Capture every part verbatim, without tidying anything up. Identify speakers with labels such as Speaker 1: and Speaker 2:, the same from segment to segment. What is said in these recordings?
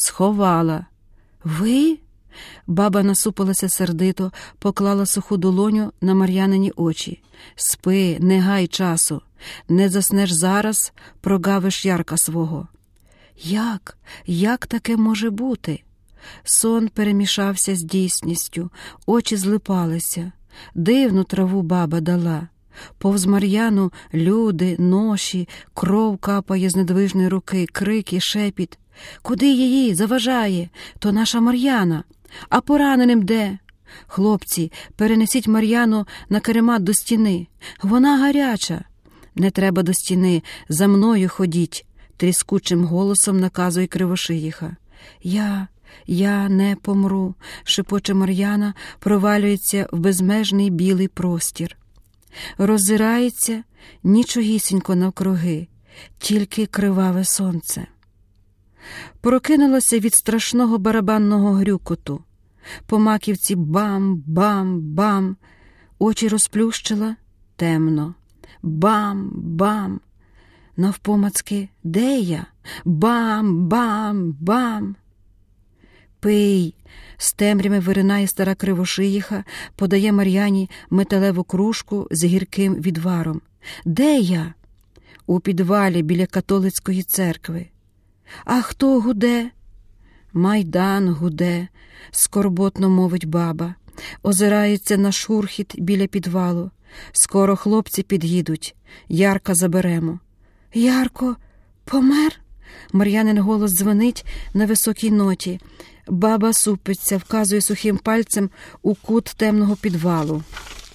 Speaker 1: Сховала. Ви? Баба насупилася сердито, поклала суху долоню на Мар'янині очі. Спи, не гай часу. Не заснеш зараз, прогавиш Ярка свого. Як? Як таке може бути? Сон перемішався з дійсністю, очі злипалися. Дивну траву баба дала. Повз Мар'яну люди, ноші, кров капає з недвижної руки, крики, шепіт. Куди її? Заважає. То наша Мар'яна. А пораненим де? Хлопці, перенесіть Мар'яну на каремат до стіни. Вона гаряча. Не треба до стіни, за мною ходіть, тріскучим голосом наказує Кривошиїха. Я, я не помру, шепоче Мар'яна, провалюється в безмежний білий простір. Роззирається, нічогісінько навкруги, тільки криваве сонце. Прокинулася від страшного барабанного грюкоту. По маківці бам-бам-бам, очі розплющила, темно. Бам-бам. Навпомацки, де я? Бам-бам-бам. Пий. З темряви виринає стара Кривошиїха, подає Мар'яні металеву кружку з гірким відваром. Де я? У підвалі біля католицької церкви. А хто гуде? Майдан гуде, скорботно мовить баба. Озирається на шурхіт біля підвалу. Скоро хлопці під'їдуть. Ярка заберемо. Ярко помер? Мар'янин голос дзвонить на високій ноті. Баба супиться, вказує сухим пальцем у кут темного підвалу.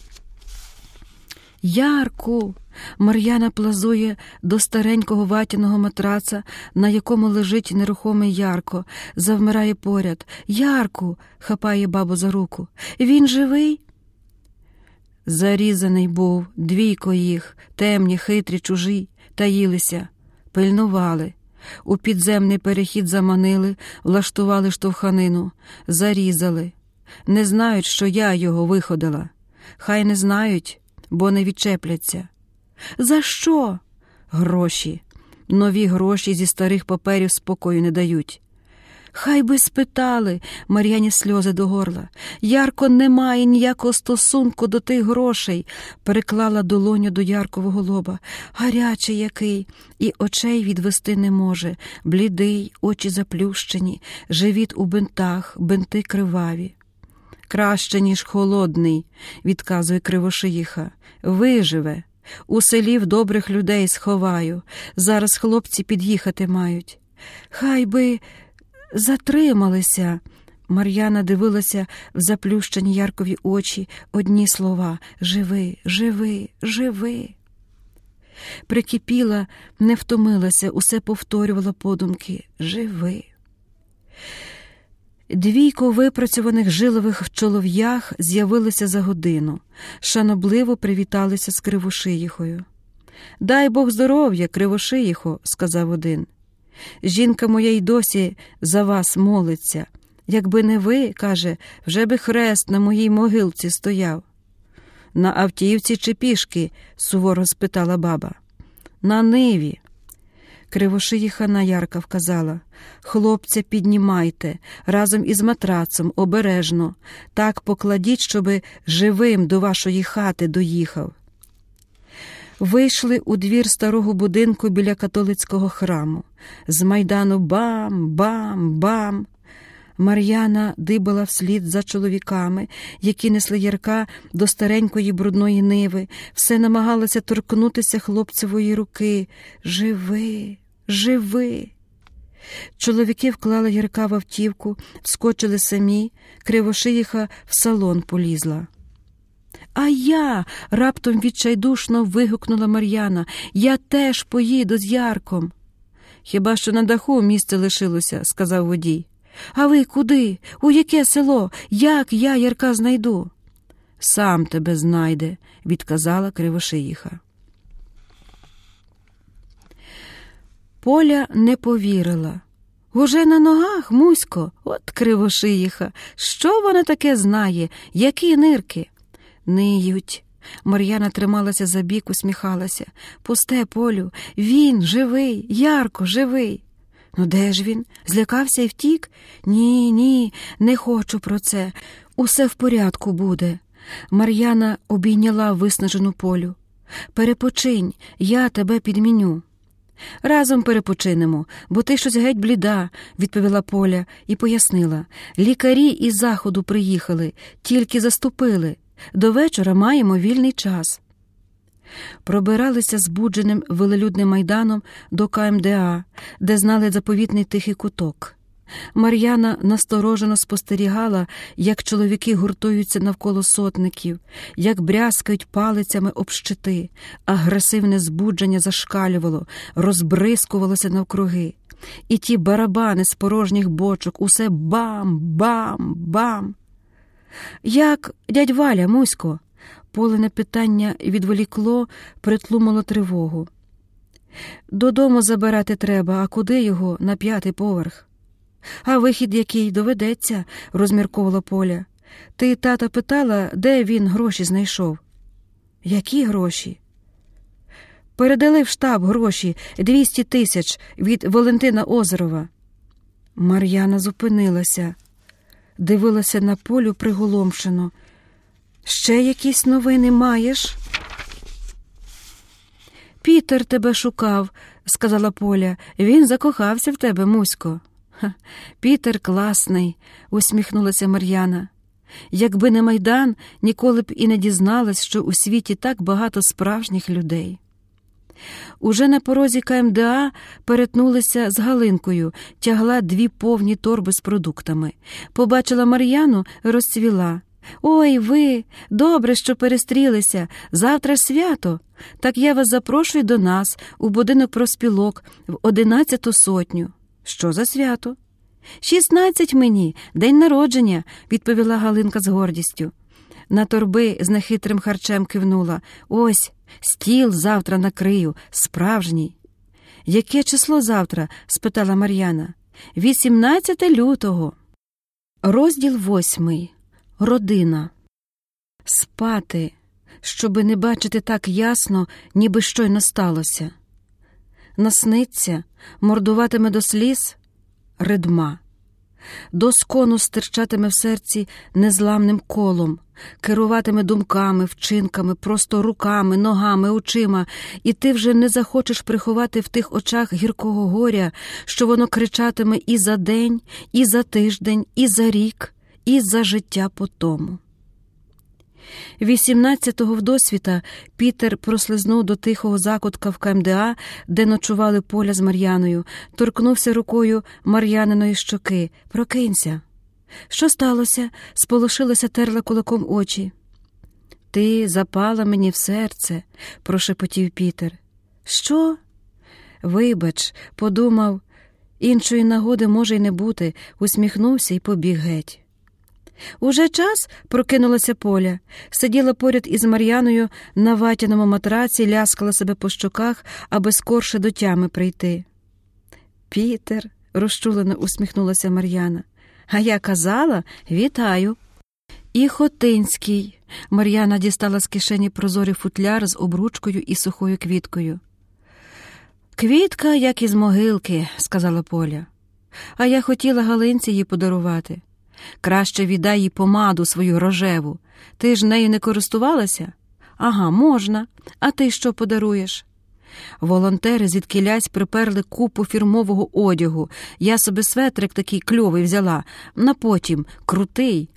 Speaker 1: Ярку! Мар'яна плазує до старенького ватяного матраца, на якому лежить нерухомий Ярко. Завмирає поряд. Ярку! Хапає бабу за руку. Він живий? Зарізаний був, двійко їх, темні, хитрі, чужі, таїлися, пильнували. У підземний перехід заманили, влаштували штовханину, зарізали. Не знають, що я його виходила. Хай не знають, бо не відчепляться. За що? Гроші. Нові гроші зі старих паперів спокою не дають. Хай би спитали, Мар'яні сльози до горла. Ярко не має ніякого стосунку до тих грошей, переклала долоню до Яркового лоба. Гарячий який, і очей відвести не може, блідий, очі заплющені, живіт у бинтах, бинти криваві. Краще, ніж холодний, відказує Кривошиїха. Виживе. У селі в добрих людей сховаю. Зараз хлопці під'їхати мають. Хай би затрималися. Мар'яна дивилася в заплющені Яркові очі. Одні слова – живи, живи, живи. Прикипіла, не втомилася, усе повторювала подумки – живи. Двійко випрацьованих жилових чолов'ях з'явилися за годину. Шанобливо привіталися з Кривошиїхою. «Дай Бог здоров'я, Кривошиїхо», – сказав один. «Жінка моя й досі за вас молиться. Якби не ви, – каже, – вже би хрест на моїй могилці стояв». «На автівці чи пішки?» – суворо спитала баба. «На ниві». Кривошиїха на Ярка вказала. «Хлопця піднімайте, разом із матрацом, обережно. Так покладіть, щоби живим до вашої хати доїхав». Вийшли у двір старого будинку біля католицького храму. З майдану бам-бам-бам. Мар'яна дибала вслід за чоловіками, які несли Ярка до старенької брудної ниви, все намагалася торкнутися хлопцевої руки. «Живи, живи!» Чоловіки вклали Ярка в автівку, вскочили самі, Кривошиїха в салон полізла. «А я!» – раптом відчайдушно вигукнула Мар'яна. «Я теж поїду з Ярком!» «Хіба що на даху місце лишилося», – сказав водій. «А ви куди? У яке село? Як я Ярка знайду?» «Сам тебе знайде», – відказала Кривошиїха. Поля не повірила. «Уже на ногах, Мусько? От Кривошиїха! Що вона таке знає? Які нирки?» «Ниють». Мар'яна трималася за бік, усміхалася. «Пусте, Полю, він живий, Ярко живий». Ну де ж він? Злякався і втік? Ні, ні, не хочу про це. Усе в порядку буде. Мар'яна обійняла виснажену Полю. Перепочинь, я тебе підміню. Разом перепочинемо, бо ти щось геть бліда, відповіла Поля і пояснила. Лікарі із заходу приїхали, тільки заступили. До вечора маємо вільний час. Пробиралися збудженим велелюдним майданом до ка ем де а, де знали заповітний тихий куток. Мар'яна насторожено спостерігала, як чоловіки гуртуються навколо сотників, як брязкають палицями об щити. Агресивне збудження зашкалювало, розбризкувалося навкруги. І ті барабани з порожніх бочок, усе бам, бам, бам. «Як дядь Валя, Мусько?» Полене питання відволікло, притлумило тривогу. «Додому забирати треба, а куди його? На п'ятий поверх». «А вихід який? Доведеться», – розмірковувала Поля. «Ти, тата, питала, де він гроші знайшов?» «Які гроші?» «Передали в штаб гроші, двісті тисяч від Валентина Озерова». Мар'яна зупинилася, дивилася на Полю приголомшено. «Ще якісь новини маєш?» «Пітер тебе шукав», – сказала Поля. «Він закохався в тебе, Мусько». «Ха, Пітер класний», – усміхнулася Мар'яна. «Якби не Майдан, ніколи б і не дізналась, що у світі так багато справжніх людей». Уже на порозі ка ем де а перетнулися з Галинкою, тягла дві повні торби з продуктами. Побачила Мар'яну, розцвіла. «Ой, ви! Добре, що перестрілися. Завтра ж свято. Так я вас запрошую до нас, у будинок профспілок, в одинадцяту сотню». «Що за свято?» «Шістнадцять мені, день народження», – відповіла Галинка з гордістю. На торби з нехитрим харчем кивнула. «Ось, стіл завтра накрию, справжній». «Яке число завтра?» – спитала Мар'яна. «вісімнадцяте лютого». Розділ восьмий. Родина. Спати, щоби не бачити так ясно, ніби щойно сталося. Насниться, мордуватиме до сліз – ридма. До скону стирчатиме в серці незламним колом, керуватиме думками, вчинками, просто руками, ногами, очима, і ти вже не захочеш приховати в тих очах гіркого горя, що воно кричатиме і за день, і за тиждень, і за рік, і за життя потому. вісімнадцятого вдосвіта Пітер прослизнув до тихого закутка в ка ем де а, де ночували Поля з Мар'яною, торкнувся рукою Мар'яниної щоки. «Прокинься». «Що сталося?» – сполошилася, терла кулаком очі. «Ти запала мені в серце», – прошепотів Пітер. «Що?» «Вибач, подумав, іншої нагоди може й не бути», – усміхнувся і побіг геть. «Уже час?» – прокинулася Поля. Сиділа поряд із Мар'яною на ватяному матраці, ляскала себе по щоках, аби скорше до тями прийти. «Пітер», – розчулено усміхнулася Мар'яна. «А я казала, вітаю». «І Хотинський». Мар'яна дістала з кишені прозорий футляр з обручкою і сухою квіткою. «Квітка, як із могилки», – сказала Поля. «А я хотіла Галинці її подарувати». «Краще віддай їй помаду свою рожеву. Ти ж нею не користувалася?» «Ага, можна. А ти що подаруєш?» Волонтери звідкілясь приперли купу фірмового одягу. Я собі светрик такий кльовий взяла. На потім, крутий.